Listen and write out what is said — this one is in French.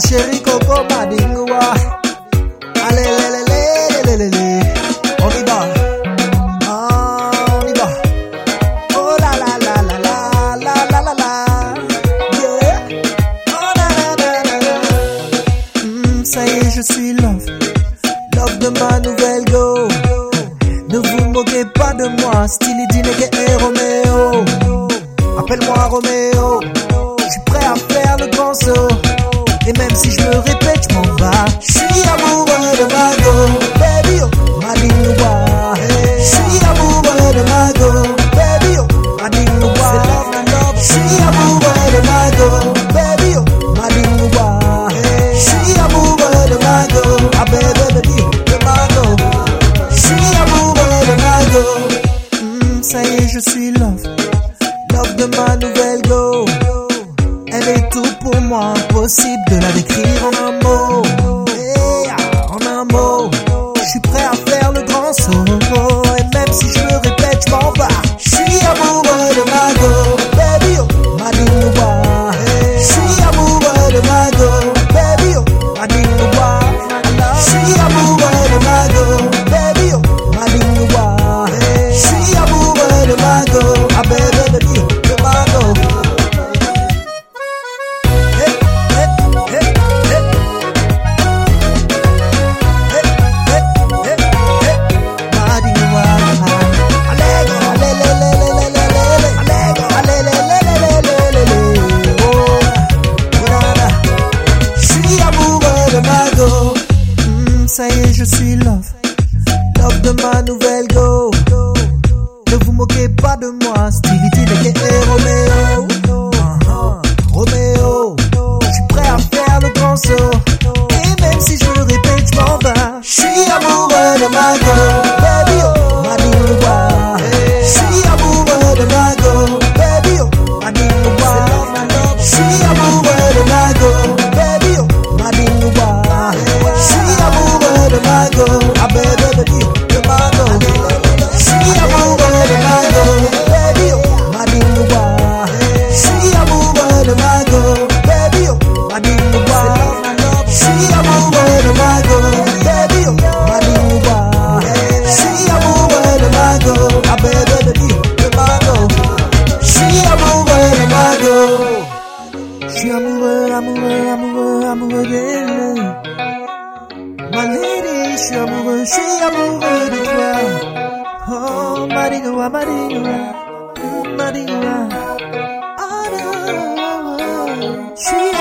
chérie Coco Madingwa. Allez, on y va. On y va. Oh la la la la la la la la la. Yeah. Oh la la la la la. Ça y est, je suis love. Love de ma nouvelle go. Ne vous moquez pas de moi, style Dineke et Roméo. Appelle-moi Roméo. Je suis prêt à faire le grand saut. Et même si je me répète, je m'en bats. Je suis amoureux de ma go, baby oh, Madingwa. Je suis amoureux de ma go, baby oh, Madingwa. Je suis amoureux de ma go, baby oh, Madingwa. Je suis amoureux de ma go, ah baby de ma go. Je suis amoureux de ma go. Ça y est, je suis love, love de ma nouvelle go. Elle est tout pour moi, impossible de la décrire en un mot. En un mot, je suis prêt à faire le grand saut. Et même si je me répète, je m'en bats. Je suis amoureux de ma go, baby oh, Madingwa. Je suis amoureux de ma go, baby oh, Madingwa. Je suis amoureux de ma go, baby oh, Madingwa. Je suis amoureux de ma go, ah baby de ma go. Ça y est, je suis love, love de ma nouvelle go. Ne vous moquez pas de moi, style Dineke et Roméo. Roméo, je suis prêt à faire le grand saut. Et même si je me répète, je m'en bats. Je suis amoureux de ma go, baby oh, Madingwa. Je suis amoureux de ma go, baby oh, Madingwa. Je suis amoureux de ma go, baby oh, Madingwa. Je suis amoureux de ma go, ah baby de ma go. Je suis amoureux de ma go, baby oh, Madingwa. Je suis amoureux de ma go, baby oh, Madingwa. Je suis amoureux de ma go, baby oh, Madingwa. Je suis amoureux de ma go, ah baby de ma go. Je suis amoureux de ma go. Je suis amoureux d'elle. Ma lady, je suis amoureux de toi. Oh, Madingwa, Madingwa, Madingwa. Oh, no.